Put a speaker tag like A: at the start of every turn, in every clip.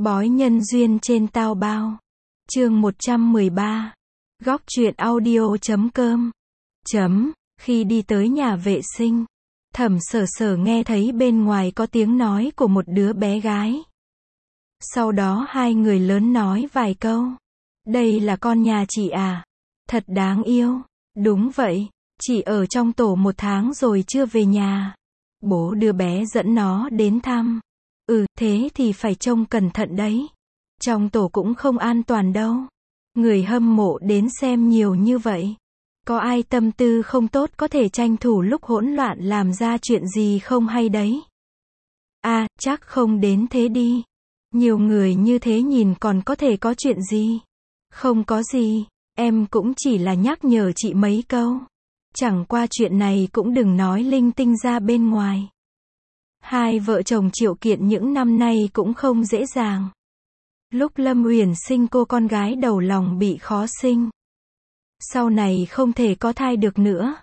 A: Bói nhân duyên trên tao bao. Chương 113. Góc truyện audio.com. Khi đi tới nhà vệ sinh, Thẩm Sở Sở nghe thấy bên ngoài có tiếng nói của một đứa bé gái. Sau đó hai người lớn nói vài câu. Đây là con nhà chị à? Thật đáng yêu. Đúng vậy, chị ở trong tổ 1 tháng rồi chưa về nhà. Bố đứa bé dẫn nó đến thăm. Thế thì phải trông cẩn thận đấy. Trong tổ cũng không an toàn đâu. Người hâm mộ đến xem nhiều như vậy. Có ai tâm tư không tốt có thể tranh thủ lúc hỗn loạn làm ra chuyện gì không hay đấy. Chắc không đến thế đi. Nhiều người như thế nhìn còn có thể có chuyện gì. Không có gì, em cũng chỉ là nhắc nhở chị mấy câu. Chẳng qua chuyện này cũng đừng nói linh tinh ra bên ngoài. Hai vợ chồng Triệu Kiện những năm nay cũng không dễ dàng. Lúc Lâm Uyển sinh cô con gái đầu lòng bị khó sinh. Sau này không thể có thai được nữa.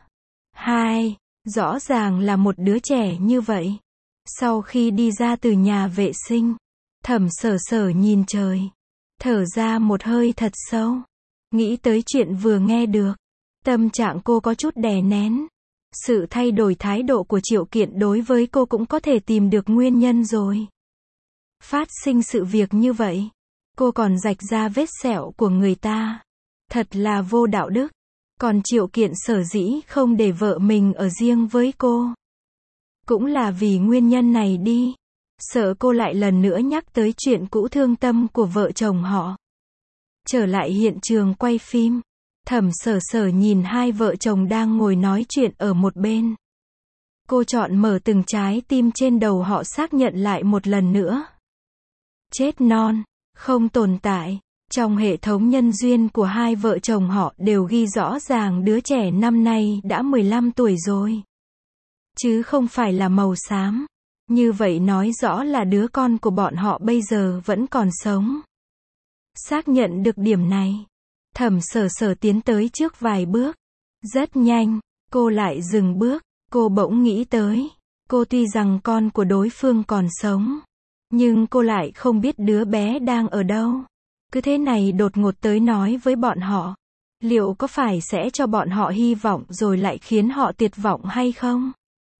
A: Rõ ràng là một đứa trẻ như vậy. Sau khi đi ra từ nhà vệ sinh, Thẩm Sở Sở nhìn trời, thở ra một hơi thật sâu. Nghĩ tới chuyện vừa nghe được, tâm trạng cô có chút đè nén. Sự thay đổi thái độ của Triệu Kiện đối với cô cũng có thể tìm được nguyên nhân rồi. Phát sinh sự việc như vậy, cô còn rạch ra vết sẹo của người ta. Thật là vô đạo đức. Còn Triệu Kiện sở dĩ không để vợ mình ở riêng với cô, cũng là vì nguyên nhân này đi. Sợ cô lại lần nữa nhắc tới chuyện cũ thương tâm của vợ chồng họ. Trở lại hiện trường quay phim, Thẩm Sở Sở nhìn hai vợ chồng đang ngồi nói chuyện ở một bên. Cô chọn mở từng trái tim trên đầu họ xác nhận lại một lần nữa. Chết non, không tồn tại. Trong hệ thống nhân duyên của hai vợ chồng họ đều ghi rõ ràng đứa trẻ năm nay đã 15 tuổi rồi. Chứ không phải là màu xám. Như vậy nói rõ là đứa con của bọn họ bây giờ vẫn còn sống. Xác nhận được điểm này, Thẩm Sở Sở tiến tới trước vài bước. Rất nhanh, cô lại dừng bước. Cô bỗng nghĩ tới, cô tuy rằng con của đối phương còn sống, nhưng cô lại không biết đứa bé đang ở đâu. Cứ thế này đột ngột tới nói với bọn họ, liệu có phải sẽ cho bọn họ hy vọng rồi lại khiến họ tuyệt vọng hay không?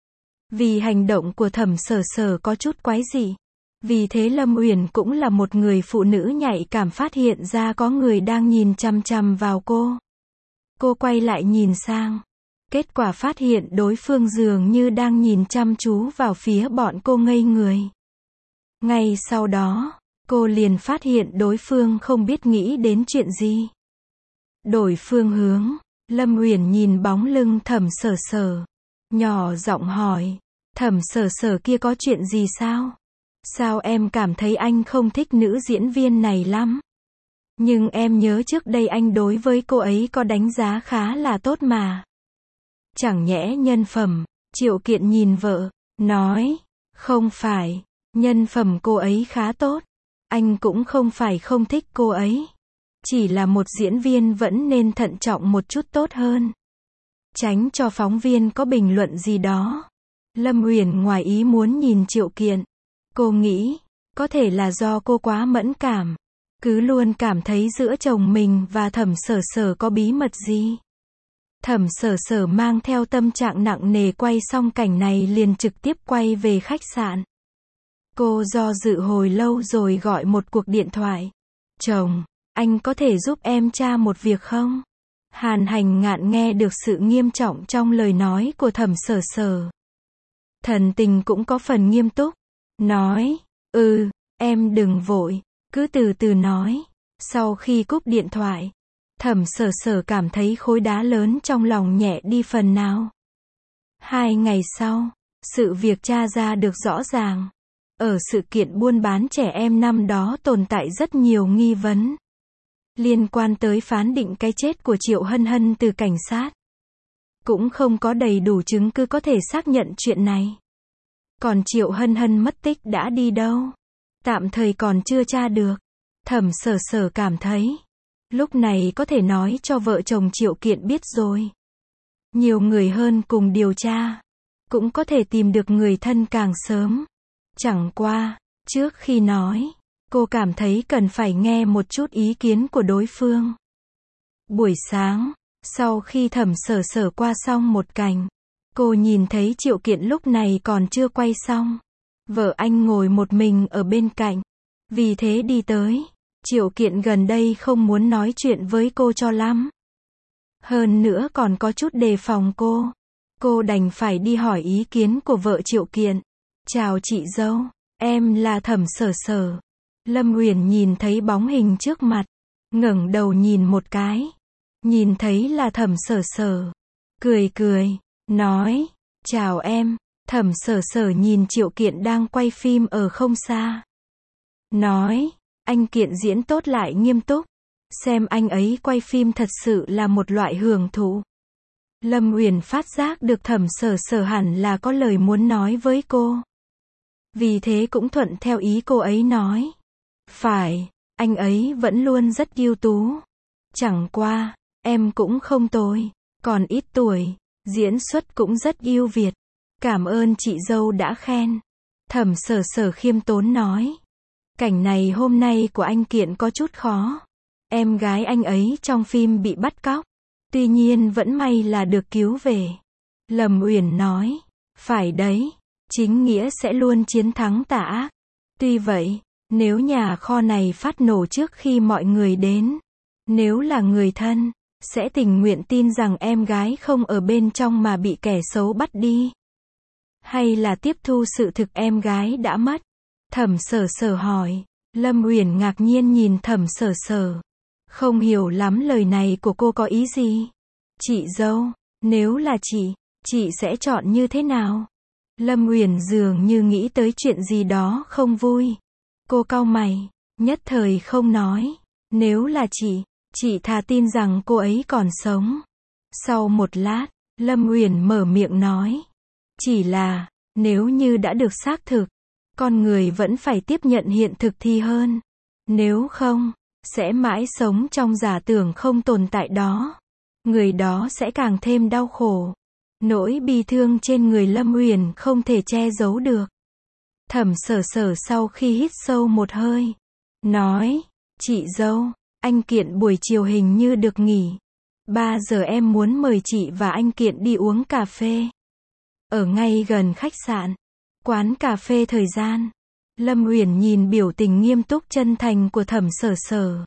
A: Vì hành động của Thẩm Sở Sở có chút quái dị. Vì thế Lâm Uyển cũng là một người phụ nữ nhạy cảm phát hiện ra có người đang nhìn chằm chằm vào cô. Cô quay lại nhìn sang. Kết quả phát hiện đối phương dường như đang nhìn chăm chú vào phía bọn cô ngây người. Ngay sau đó, cô liền phát hiện đối phương không biết nghĩ đến chuyện gì. Đổi phương hướng, Lâm Uyển nhìn bóng lưng Thẩm Sở Sở, nhỏ giọng hỏi, Thẩm Sở Sở kia có chuyện gì sao? Sao em cảm thấy anh không thích nữ diễn viên này lắm? Nhưng em nhớ trước đây anh đối với cô ấy có đánh giá khá là tốt mà. Chẳng nhẽ nhân phẩm? Triệu Kiện nhìn vợ, nói, không phải, nhân phẩm cô ấy khá tốt. Anh cũng không phải không thích cô ấy. Chỉ là một diễn viên vẫn nên thận trọng một chút tốt hơn. Tránh cho phóng viên có bình luận gì đó. Lâm Uyển ngoài ý muốn nhìn Triệu Kiện. Cô nghĩ, có thể là do cô quá mẫn cảm. Cứ luôn cảm thấy giữa chồng mình và Thẩm Sở Sở có bí mật gì. Thẩm Sở Sở mang theo tâm trạng nặng nề quay xong cảnh này liền trực tiếp quay về khách sạn. Cô do dự hồi lâu rồi gọi một cuộc điện thoại. Chồng, anh có thể giúp em tra một việc không? Hàn Hành Ngạn nghe được sự nghiêm trọng trong lời nói của Thẩm Sở Sở. Thần tình cũng có phần nghiêm túc. Nói, em đừng vội, cứ từ từ nói. Sau khi cúp điện thoại, Thẩm Sở Sở cảm thấy khối đá lớn trong lòng nhẹ đi phần nào. 2 ngày sau, sự việc tra ra được rõ ràng. Ở sự kiện buôn bán trẻ em năm đó tồn tại rất nhiều nghi vấn. Liên quan tới phán định cái chết của Triệu Hân Hân từ cảnh sát. Cũng không có đầy đủ chứng cứ có thể xác nhận chuyện này. Còn Triệu Hân Hân mất tích đã đi đâu? Tạm thời còn chưa tra được. Thẩm Sở Sở cảm thấy, lúc này có thể nói cho vợ chồng Triệu Kiện biết rồi. Nhiều người hơn cùng điều tra. Cũng có thể tìm được người thân càng sớm. Chẳng qua, trước khi nói, Cô cảm thấy cần phải nghe một chút ý kiến của đối phương. Buổi sáng, sau khi Thẩm Sở Sở qua xong một cảnh, cô nhìn thấy Triệu Kiện lúc này còn chưa quay xong. Vợ anh ngồi một mình ở bên cạnh. Vì thế đi tới. Triệu Kiện gần đây không muốn nói chuyện với cô cho lắm. Hơn nữa còn có chút đề phòng cô. Cô đành phải đi hỏi ý kiến của vợ Triệu Kiện. Chào chị dâu, em là Thẩm Sở Sở. Lâm Uyển nhìn thấy bóng hình trước mặt, ngẩng đầu nhìn một cái. Nhìn thấy là Thẩm Sở Sở. Cười cười, nói, chào em. Thẩm Sở Sở nhìn Triệu Kiện đang quay phim ở không xa. Nói, anh Kiện diễn tốt lại nghiêm túc. Xem anh ấy quay phim thật sự là một loại hưởng thụ. Lâm Uyển phát giác được Thẩm Sở Sở hẳn là có lời muốn nói với cô. Vì thế cũng thuận theo ý cô ấy nói. Phải, anh ấy vẫn luôn rất ưu tú. Chẳng qua, em cũng không tồi. Còn ít tuổi, diễn xuất cũng rất ưu việt. Cảm ơn chị dâu đã khen. Thẩm Sở Sở khiêm tốn nói. Cảnh này hôm nay của anh Kiện có chút khó. Em gái anh ấy trong phim bị bắt cóc. Tuy nhiên vẫn may là được cứu về. Lâm Uyển nói. Phải đấy. Chính nghĩa sẽ luôn chiến thắng tà ác. Tuy vậy, nếu nhà kho này phát nổ trước khi mọi người đến, nếu là người thân, sẽ tình nguyện tin rằng em gái không ở bên trong mà bị kẻ xấu bắt đi. Hay là tiếp thu sự thực em gái đã mất? Thẩm Sở Sở hỏi. Lâm Uyển ngạc nhiên nhìn Thẩm Sở Sở. Không hiểu lắm lời này của cô có ý gì. Chị dâu, nếu là chị sẽ chọn như thế nào? Lâm Uyển dường như nghĩ tới chuyện gì đó không vui. Cô cau mày, nhất thời không nói. Nếu là chị thà tin rằng cô ấy còn sống. Sau một lát, Lâm Uyển mở miệng nói. Chỉ là, nếu như đã được xác thực, con người vẫn phải tiếp nhận hiện thực thì hơn. Nếu không, sẽ mãi sống trong giả tưởng không tồn tại đó. Người đó sẽ càng thêm đau khổ. Nỗi bi thương trên người Lâm Uyển không thể che giấu được. Thẩm Sở Sở sau khi hít sâu một hơi, nói, chị dâu, anh Kiện buổi chiều hình như được nghỉ. 3 giờ em muốn mời chị và anh Kiện đi uống cà phê. Ở ngay gần khách sạn, quán cà phê Thời Gian. Lâm Uyển nhìn biểu tình nghiêm túc chân thành của Thẩm Sở Sở.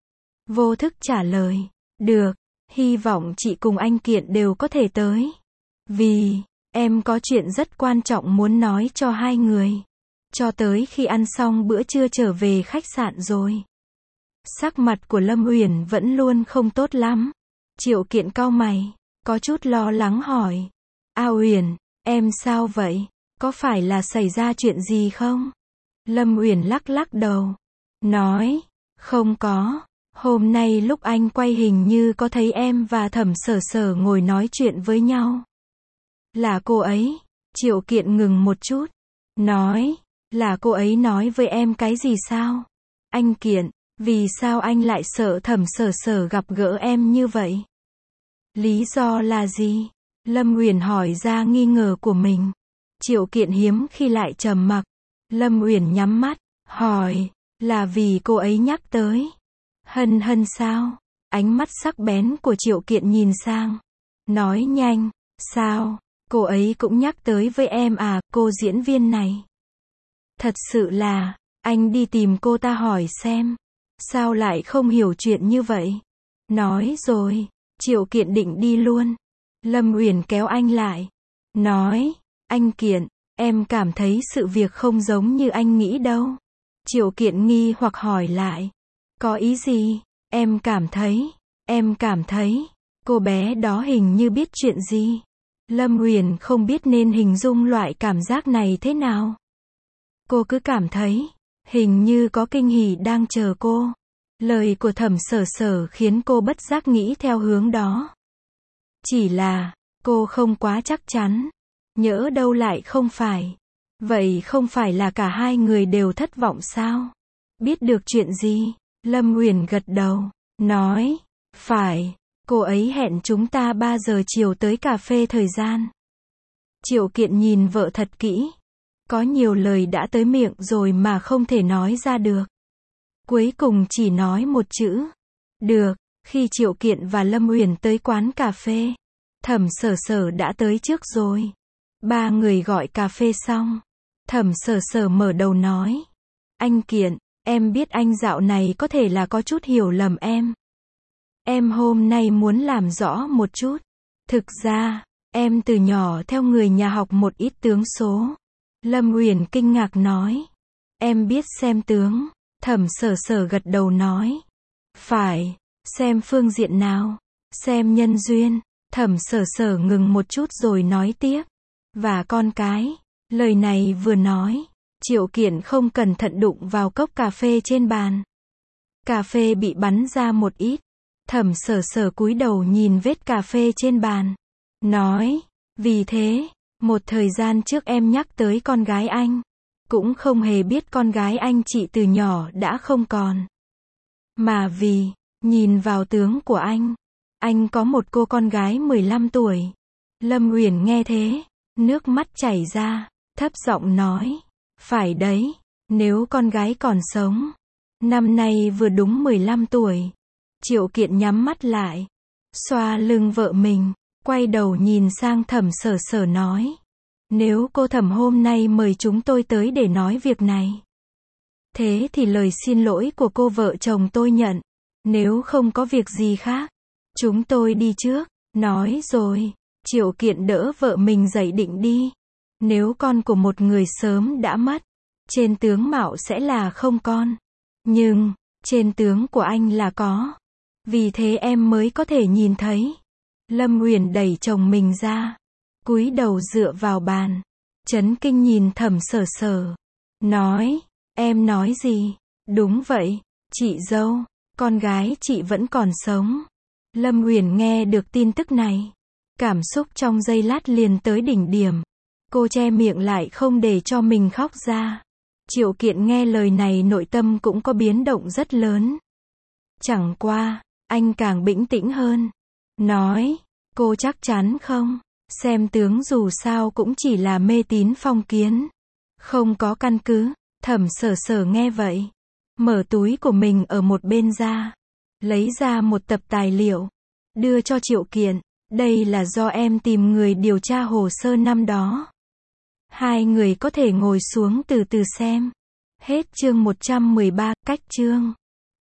A: Vô thức trả lời, được, hy vọng chị cùng anh Kiện đều có thể tới. Vì, em có chuyện rất quan trọng muốn nói cho hai người. Cho tới khi ăn xong bữa trưa trở về khách sạn rồi. Sắc mặt của Lâm Uyển vẫn luôn không tốt lắm. Triệu Kiện cau mày, có chút lo lắng hỏi. A Uyển, em sao vậy? Có phải là xảy ra chuyện gì không? Lâm Uyển lắc lắc đầu. Nói, không có. Hôm nay lúc anh quay hình như có thấy em và Thẩm Sở Sở ngồi nói chuyện với nhau. Là cô ấy. Triệu Kiện ngừng một chút. Nói, là cô ấy nói với em cái gì sao? Anh Kiện, vì sao anh lại sợ Thẩm Sở Sở gặp gỡ em như vậy? Lý do là gì? Lâm Uyển hỏi ra nghi ngờ của mình. Triệu Kiện hiếm khi lại trầm mặc. Lâm Uyển nhắm mắt, hỏi, là vì cô ấy nhắc tới. Hân Hân sao? Ánh mắt sắc bén của Triệu Kiện nhìn sang. Nói nhanh, sao? Cô ấy cũng nhắc tới với em à, cô diễn viên này. Thật sự là, anh đi tìm cô ta hỏi xem. Sao lại không hiểu chuyện như vậy? Nói rồi, Triệu Kiện định đi luôn. Lâm Uyển kéo anh lại. Nói, anh Kiện, em cảm thấy sự việc không giống như anh nghĩ đâu. Triệu Kiện nghi hoặc hỏi lại. Có ý gì? Em cảm thấy, cô bé đó hình như biết chuyện gì. Lâm Uyển không biết nên hình dung loại cảm giác này thế nào. Cô cứ cảm thấy, hình như có kinh hỉ đang chờ cô. Lời của Thẩm Sở Sở khiến cô bất giác nghĩ theo hướng đó. Chỉ là, cô không quá chắc chắn. Nhỡ đâu lại không phải. Vậy không phải là cả hai người đều thất vọng sao? Biết được chuyện gì? Lâm Uyển gật đầu, nói, phải, cô ấy hẹn chúng ta 3 giờ chiều tới cà phê Thời Gian. Triệu Kiện nhìn vợ thật kỹ. Có nhiều lời đã tới miệng rồi mà không thể nói ra được. Cuối cùng chỉ nói một chữ. Được. Khi Triệu Kiện và Lâm Uyển tới quán cà phê, Thẩm Sở Sở đã tới trước rồi. Ba người gọi cà phê xong, Thẩm Sở Sở mở đầu nói. Anh Kiện, em biết anh dạo này có thể là có chút hiểu lầm em. Em hôm nay muốn làm rõ một chút. Thực ra, em từ nhỏ theo người nhà học một ít tướng số. Lâm Uyển kinh ngạc nói. Em biết xem tướng. Thẩm Sở Sở gật đầu nói. Phải, xem phương diện nào? Xem nhân duyên. Thẩm Sở Sở ngừng một chút rồi nói tiếp. Và con cái. Lời này vừa nói, Triệu Kiện không cẩn thận đụng vào cốc cà phê trên bàn. Cà phê bị bắn ra một ít. Thẩm Sở Sở cúi đầu nhìn vết cà phê trên bàn. Nói, vì thế, một thời gian trước em nhắc tới con gái anh. Cũng không hề biết con gái anh chị từ nhỏ đã không còn. Mà vì, nhìn vào tướng của anh có một cô con gái 15 tuổi. Lâm Uyển nghe thế, nước mắt chảy ra, thấp giọng nói. Phải đấy, nếu con gái còn sống. Năm nay vừa đúng 15 tuổi. Triệu Kiện nhắm mắt lại, xoa lưng vợ mình, quay đầu nhìn sang Thẩm Sở Sở nói. Nếu cô Thẩm hôm nay mời chúng tôi tới để nói việc này, thế thì lời xin lỗi của cô vợ chồng tôi nhận. Nếu không có việc gì khác, chúng tôi đi trước. Nói rồi, Triệu Kiện đỡ vợ mình dậy định đi. Nếu con của một người sớm đã mất, trên tướng mạo sẽ là không con. Nhưng, trên tướng của anh là có. Vì thế em mới có thể nhìn thấy. Lâm Uyển đẩy chồng mình ra, cúi đầu dựa vào bàn, chấn kinh nhìn Thẩm Sở Sở. Nói, em nói gì? Đúng vậy, chị dâu, con gái chị vẫn còn sống. Lâm Uyển nghe được tin tức này, cảm xúc trong giây lát liền tới đỉnh điểm. Cô che miệng lại không để cho mình khóc ra. Triệu Kiện nghe lời này nội tâm cũng có biến động rất lớn. Chẳng qua, anh càng bĩnh tĩnh hơn. Nói, cô chắc chắn không? Xem tướng dù sao cũng chỉ là mê tín phong kiến. Không có căn cứ. Thẩm Sở Sở nghe vậy, mở túi của mình ở một bên ra, lấy ra một tập tài liệu, đưa cho Triệu Kiện. Đây là do em tìm người điều tra hồ sơ năm đó. Hai người có thể ngồi xuống từ từ xem. Hết chương 113, cách chương.